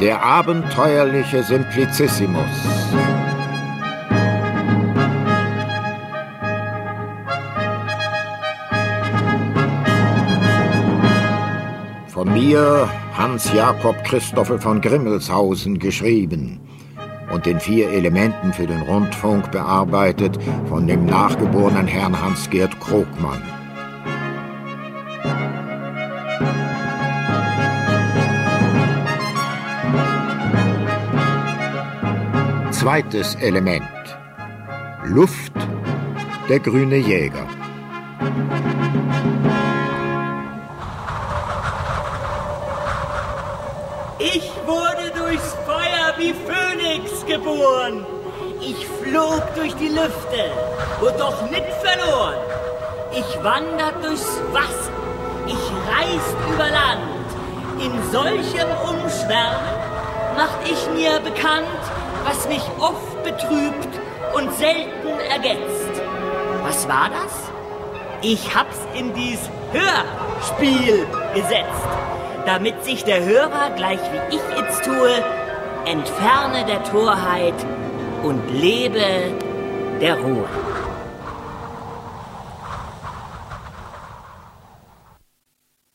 Der abenteuerliche Simplicissimus. Von mir, Hans Jakob Christoffel von Grimmelshausen, geschrieben und in 4 Elementen für den Rundfunk bearbeitet von dem nachgeborenen Herrn Hans-Gerd Krogmann. Zweites Element. Luft, der grüne Jäger. Ich wurde durchs Feuer wie Phönix geboren. Ich flog durch die Lüfte und doch nicht verloren. Ich wandert durchs Wasser, ich reist über Land. In solchem Umschwärmen macht ich mir bekannt, was mich oft betrübt und selten ergetzt. Was war das? Ich hab's in dies Hörspiel gesetzt, damit sich der Hörer, gleich wie ich jetzt tue, entferne der Torheit und lebe der Ruhe.